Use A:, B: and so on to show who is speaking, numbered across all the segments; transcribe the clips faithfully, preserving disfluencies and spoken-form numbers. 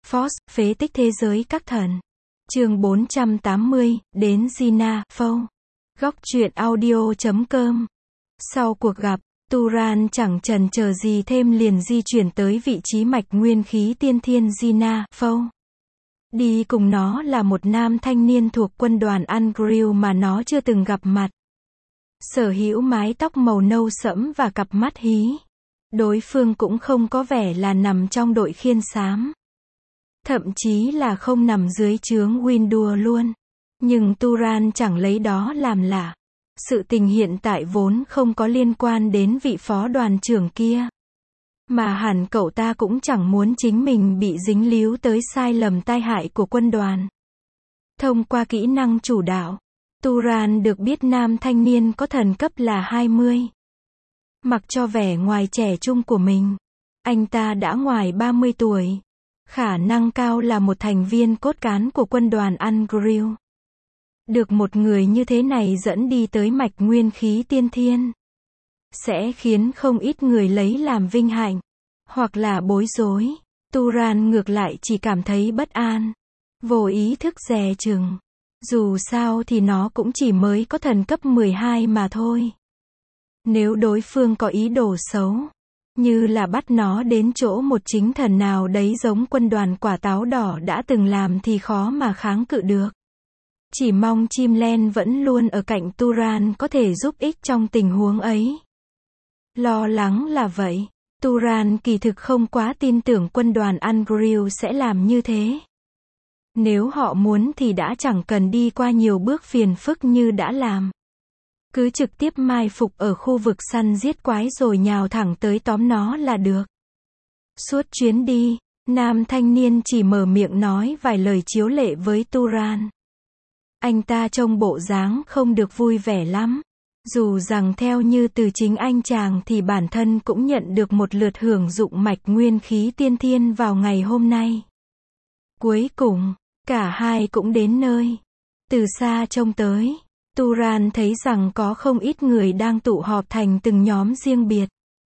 A: Force, phế tích thế giới các thần. Chương bốn trăm tám mươi, đến Gina, Phâu. Góc truyện audio chấm com. Sau cuộc gặp, Turan chẳng chần chờ gì thêm liền di chuyển tới vị trí mạch nguyên khí tiên thiên Gina, Phâu. Đi cùng nó là một nam thanh niên thuộc quân đoàn Ungryl mà nó chưa từng gặp mặt. Sở hữu mái tóc màu nâu sẫm và cặp mắt hí. Đối phương cũng không có vẻ là nằm trong đội khiên xám. Thậm chí là không nằm dưới trướng Windur luôn. Nhưng Turan chẳng lấy đó làm lạ. Sự tình hiện tại vốn không có liên quan đến vị phó đoàn trưởng kia. Mà hẳn cậu ta cũng chẳng muốn chính mình bị dính líu tới sai lầm tai hại của quân đoàn. Thông qua kỹ năng chủ đạo, Turan được biết nam thanh niên có thần cấp là hai mươi. Mặc cho vẻ ngoài trẻ trung của mình, anh ta đã ngoài ba mươi tuổi. Khả năng cao là một thành viên cốt cán của quân đoàn Ungryl. Được một người như thế này dẫn đi tới mạch nguyên khí tiên thiên, sẽ khiến không ít người lấy làm vinh hạnh, hoặc là bối rối. Turan ngược lại chỉ cảm thấy bất an, vô ý thức dè chừng. Dù sao thì nó cũng chỉ mới có thần cấp mười hai mà thôi. Nếu đối phương có ý đồ xấu, như là bắt nó đến chỗ một chính thần nào đấy giống quân đoàn quả táo đỏ đã từng làm thì khó mà kháng cự được. Chỉ mong chim len vẫn luôn ở cạnh Turan có thể giúp ích trong tình huống ấy. Lo lắng là vậy. Turan kỳ thực không quá tin tưởng quân đoàn Ungryl sẽ làm như thế. Nếu họ muốn thì đã chẳng cần đi qua nhiều bước phiền phức như đã làm. Cứ trực tiếp mai phục ở khu vực săn giết quái rồi nhào thẳng tới tóm nó là được. Suốt chuyến đi, nam thanh niên chỉ mở miệng nói vài lời chiếu lệ với Turan. Anh ta trông bộ dáng không được vui vẻ lắm. Dù rằng theo như từ chính anh chàng thì bản thân cũng nhận được một lượt hưởng dụng mạch nguyên khí tiên thiên vào ngày hôm nay. Cuối cùng, cả hai cũng đến nơi. Từ xa trông tới, Turan thấy rằng có không ít người đang tụ họp thành từng nhóm riêng biệt.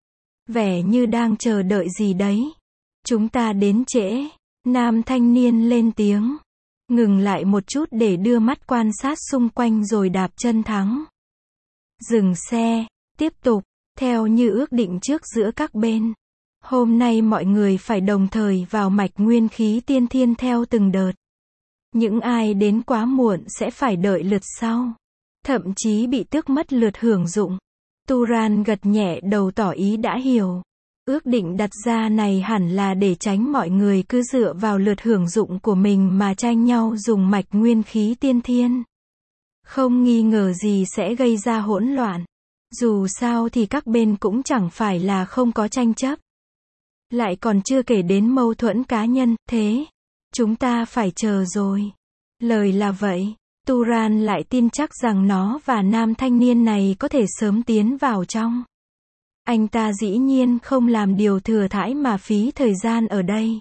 A: Vẻ như đang chờ đợi gì đấy. Chúng ta đến trễ. Nam thanh niên lên tiếng. Ngừng lại một chút để đưa mắt quan sát xung quanh rồi đạp chân thắng. Dừng xe, tiếp tục, theo như ước định trước giữa các bên. Hôm nay mọi người phải đồng thời vào mạch nguyên khí tiên thiên theo từng đợt. Những ai đến quá muộn sẽ phải đợi lượt sau. Thậm chí bị tước mất lượt hưởng dụng. Turan gật nhẹ đầu tỏ ý đã hiểu. Ước định đặt ra này hẳn là để tránh mọi người cứ dựa vào lượt hưởng dụng của mình mà tranh nhau dùng mạch nguyên khí tiên thiên. Không nghi ngờ gì sẽ gây ra hỗn loạn. Dù sao thì các bên cũng chẳng phải là không có tranh chấp. Lại còn chưa kể đến mâu thuẫn cá nhân, thế. Chúng ta phải chờ rồi. Lời là vậy. Turan lại tin chắc rằng nó và nam thanh niên này có thể sớm tiến vào trong. Anh ta dĩ nhiên không làm điều thừa thãi mà phí thời gian ở đây.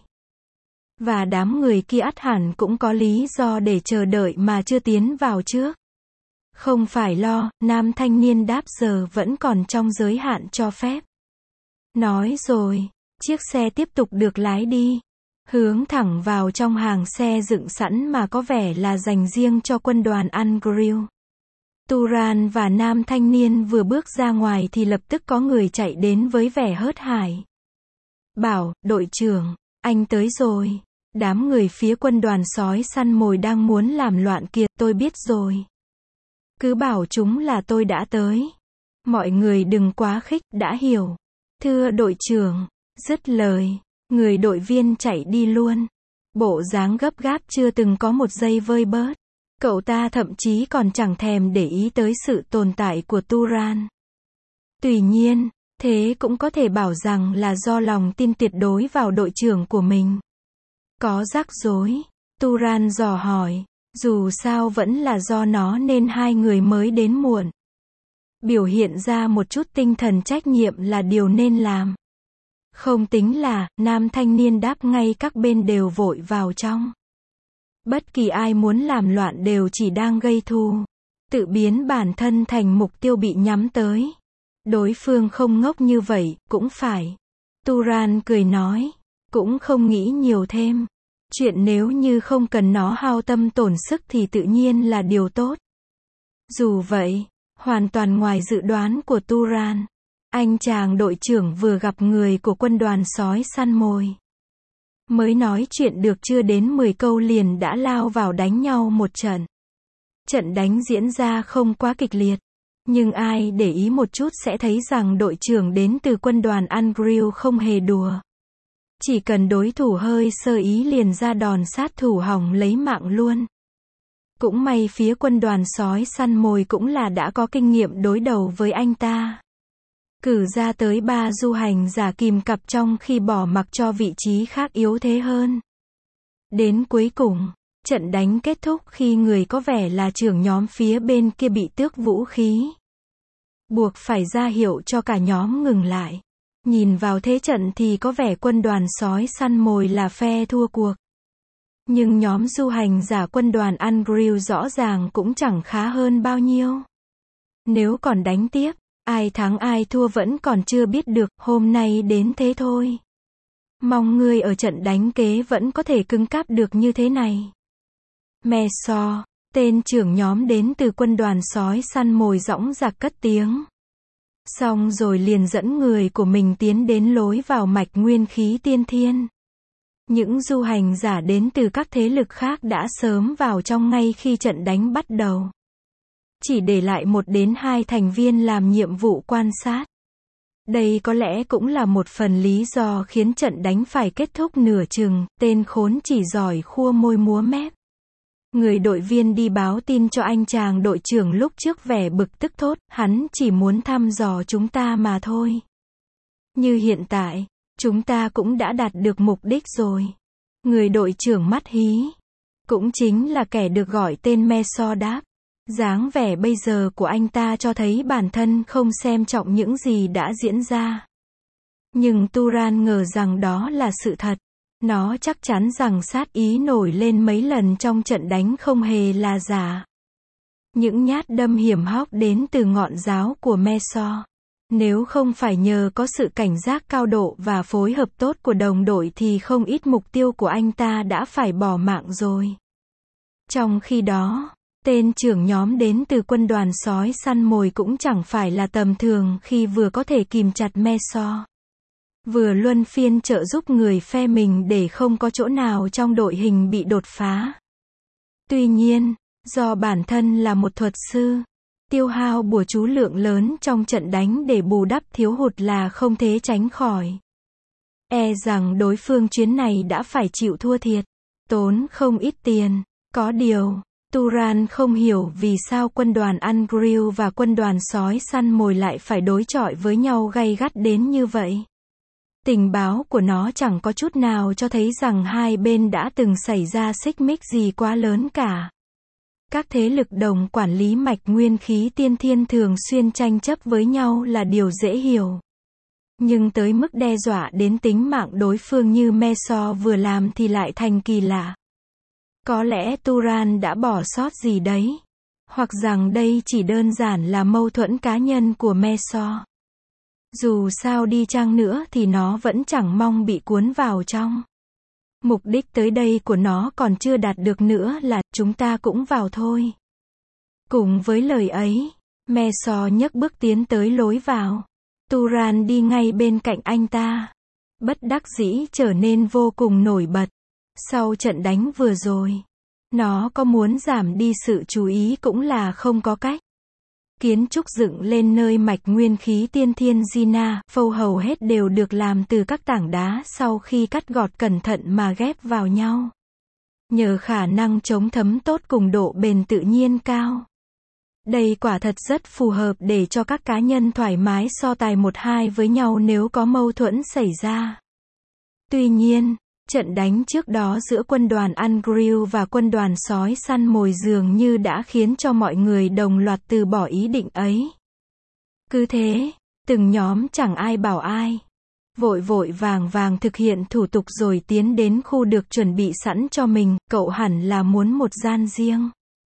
A: Và đám người kia ắt hẳn cũng có lý do để chờ đợi mà chưa tiến vào trước. Không phải lo, nam thanh niên đáp giờ vẫn còn trong giới hạn cho phép. Nói rồi, chiếc xe tiếp tục được lái đi. Hướng thẳng vào trong hàng xe dựng sẵn mà có vẻ là dành riêng cho quân đoàn Ungryl. Turan và nam thanh niên vừa bước ra ngoài thì lập tức có người chạy đến với vẻ hớt hải. Bảo, đội trưởng, anh tới rồi. Đám người phía quân đoàn sói săn mồi đang muốn làm loạn kia, tôi biết rồi. Cứ bảo chúng là tôi đã tới. Mọi người đừng quá khích, đã hiểu. Thưa đội trưởng, dứt lời, người đội viên chạy đi luôn. Bộ dáng gấp gáp chưa từng có một giây vơi bớt. Cậu ta thậm chí còn chẳng thèm để ý tới sự tồn tại của Turan. Tuy nhiên, thế cũng có thể bảo rằng là do lòng tin tuyệt đối vào đội trưởng của mình. Có rắc rối? Turan dò hỏi. Dù sao vẫn là do nó nên hai người mới đến muộn. Biểu hiện ra một chút tinh thần trách nhiệm là điều nên làm. Không tính là, nam thanh niên đáp ngay các bên đều vội vào trong. Bất kỳ ai muốn làm loạn đều chỉ đang gây thù. Tự biến bản thân thành mục tiêu bị nhắm tới. Đối phương không ngốc như vậy, cũng phải. Turan cười nói. Cũng không nghĩ nhiều thêm. Chuyện nếu như không cần nó hao tâm tổn sức thì tự nhiên là điều tốt. Dù vậy, hoàn toàn ngoài dự đoán của Turan, anh chàng đội trưởng vừa gặp người của quân đoàn sói săn mồi. Mới nói chuyện được chưa đến mười câu liền đã lao vào đánh nhau một trận. Trận đánh diễn ra không quá kịch liệt, nhưng ai để ý một chút sẽ thấy rằng đội trưởng đến từ quân đoàn Angrill không hề đùa. Chỉ cần đối thủ hơi sơ ý liền ra đòn sát thủ hỏng lấy mạng luôn. Cũng may phía quân đoàn sói săn mồi cũng là đã có kinh nghiệm đối đầu với anh ta. Cử ra tới ba du hành giả kìm cặp trong khi bỏ mặc cho vị trí khác yếu thế hơn. Đến cuối cùng, trận đánh kết thúc khi người có vẻ là trưởng nhóm phía bên kia bị tước vũ khí. Buộc phải ra hiệu cho cả nhóm ngừng lại. Nhìn vào thế trận thì có vẻ quân đoàn sói săn mồi là phe thua cuộc. Nhưng nhóm du hành giả quân đoàn Angrill rõ ràng cũng chẳng khá hơn bao nhiêu. Nếu còn đánh tiếp, ai thắng ai thua vẫn còn chưa biết được, hôm nay đến thế thôi. Mong ngươi ở trận đánh kế vẫn có thể cứng cáp được như thế này. Meso, tên trưởng nhóm đến từ quân đoàn sói săn mồi dõng dạc cất tiếng. Xong rồi liền dẫn người của mình tiến đến lối vào mạch nguyên khí tiên thiên. Những du hành giả đến từ các thế lực khác đã sớm vào trong ngay khi trận đánh bắt đầu. Chỉ để lại một đến hai thành viên làm nhiệm vụ quan sát. Đây có lẽ cũng là một phần lý do khiến trận đánh phải kết thúc nửa chừng, tên khốn chỉ giỏi khua môi múa mép. Người đội viên đi báo tin cho anh chàng đội trưởng lúc trước vẻ bực tức thốt, hắn chỉ muốn thăm dò chúng ta mà thôi. Như hiện tại, chúng ta cũng đã đạt được mục đích rồi. Người đội trưởng mắt hí, cũng chính là kẻ được gọi tên Meso đáp. Dáng vẻ bây giờ của anh ta cho thấy bản thân không xem trọng những gì đã diễn ra. Nhưng Turan ngờ rằng đó là sự thật. Nó chắc chắn rằng sát ý nổi lên mấy lần trong trận đánh không hề là giả. Những nhát đâm hiểm hóc đến từ ngọn giáo của Meso. Nếu không phải nhờ có sự cảnh giác cao độ và phối hợp tốt của đồng đội thì không ít mục tiêu của anh ta đã phải bỏ mạng rồi. Trong khi đó, tên trưởng nhóm đến từ quân đoàn sói săn mồi cũng chẳng phải là tầm thường khi vừa có thể kìm chặt Meso. Vừa luân phiên trợ giúp người phe mình để không có chỗ nào trong đội hình bị đột phá. Tuy nhiên, do bản thân là một thuật sư, tiêu hao bùa chú lượng lớn trong trận đánh để bù đắp thiếu hụt là không thể tránh khỏi. E rằng đối phương chuyến này đã phải chịu thua thiệt, tốn không ít tiền. Có điều, Turan không hiểu vì sao quân đoàn Angrill và quân đoàn sói săn mồi lại phải đối chọi với nhau gay gắt đến như vậy. Tình báo của nó chẳng có chút nào cho thấy rằng hai bên đã từng xảy ra xích mích gì quá lớn cả. Các thế lực đồng quản lý mạch nguyên khí tiên thiên thường xuyên tranh chấp với nhau là điều dễ hiểu. Nhưng tới mức đe dọa đến tính mạng đối phương như Meso vừa làm thì lại thành kỳ lạ. Có lẽ Turan đã bỏ sót gì đấy. Hoặc rằng đây chỉ đơn giản là mâu thuẫn cá nhân của Meso. Dù sao đi chăng nữa thì nó vẫn chẳng mong bị cuốn vào trong. Mục đích tới đây của nó còn chưa đạt được nữa là, chúng ta cũng vào thôi. Cùng với lời ấy, Meso nhấc bước tiến tới lối vào. Turan đi ngay bên cạnh anh ta. Bất đắc dĩ trở nên vô cùng nổi bật. Sau trận đánh vừa rồi, nó có muốn giảm đi sự chú ý cũng là không có cách. Kiến trúc dựng lên nơi mạch nguyên khí tiên thiên Gina, phâu hầu hết đều được làm từ các tảng đá sau khi cắt gọt cẩn thận mà ghép vào nhau. Nhờ khả năng chống thấm tốt cùng độ bền tự nhiên cao. Đây quả thật rất phù hợp để cho các cá nhân thoải mái so tài một hai với nhau nếu có mâu thuẫn xảy ra. Tuy nhiên, trận đánh trước đó giữa quân đoàn Angrill và quân đoàn sói săn mồi dường như đã khiến cho mọi người đồng loạt từ bỏ ý định ấy. Cứ thế, từng nhóm chẳng ai bảo ai. Vội vội vàng vàng thực hiện thủ tục rồi tiến đến khu được chuẩn bị sẵn cho mình, cậu hẳn là muốn một gian riêng.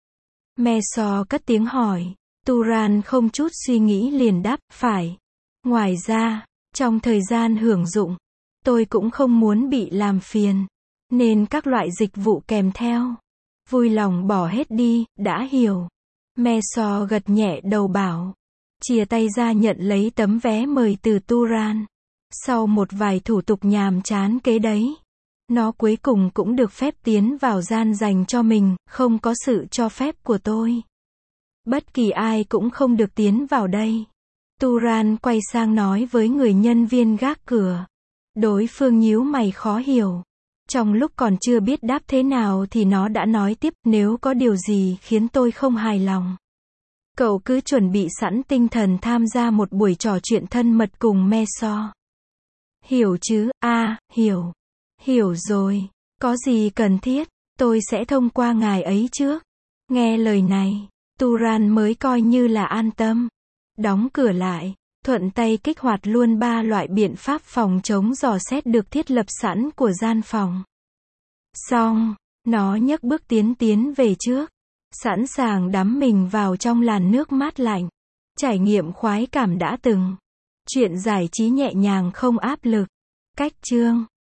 A: Meso cất tiếng hỏi. Turan không chút suy nghĩ liền đáp, phải. Ngoài ra, trong thời gian hưởng dụng, tôi cũng không muốn bị làm phiền. nên các loại dịch vụ kèm theo. Vui lòng bỏ hết đi, đã hiểu. Meso gật nhẹ đầu bảo. Chia tay ra nhận lấy tấm vé mời từ Turan. Sau một vài thủ tục nhàm chán kế đấy, nó cuối cùng cũng được phép tiến vào gian dành cho mình, không có sự cho phép của tôi. Bất kỳ ai cũng không được tiến vào đây. Turan quay sang nói với người nhân viên gác cửa. Đối phương nhíu mày khó hiểu. Trong lúc còn chưa biết đáp thế nào thì nó đã nói tiếp, nếu có điều gì khiến tôi không hài lòng, cậu cứ chuẩn bị sẵn tinh thần tham gia một buổi trò chuyện thân mật cùng Meso. Hiểu chứ? A, à, hiểu. Hiểu rồi. Có gì cần thiết, tôi sẽ thông qua ngài ấy trước. Nghe lời này, Turan mới coi như là an tâm. Đóng cửa lại, thuận tay kích hoạt luôn ba loại biện pháp phòng chống dò xét được thiết lập sẵn của gian phòng. Xong, nó nhấc bước tiến tiến về trước, sẵn sàng đắm mình vào trong làn nước mát lạnh. Trải nghiệm khoái cảm đã từng. Chuyện giải trí nhẹ nhàng không áp lực. Cách chương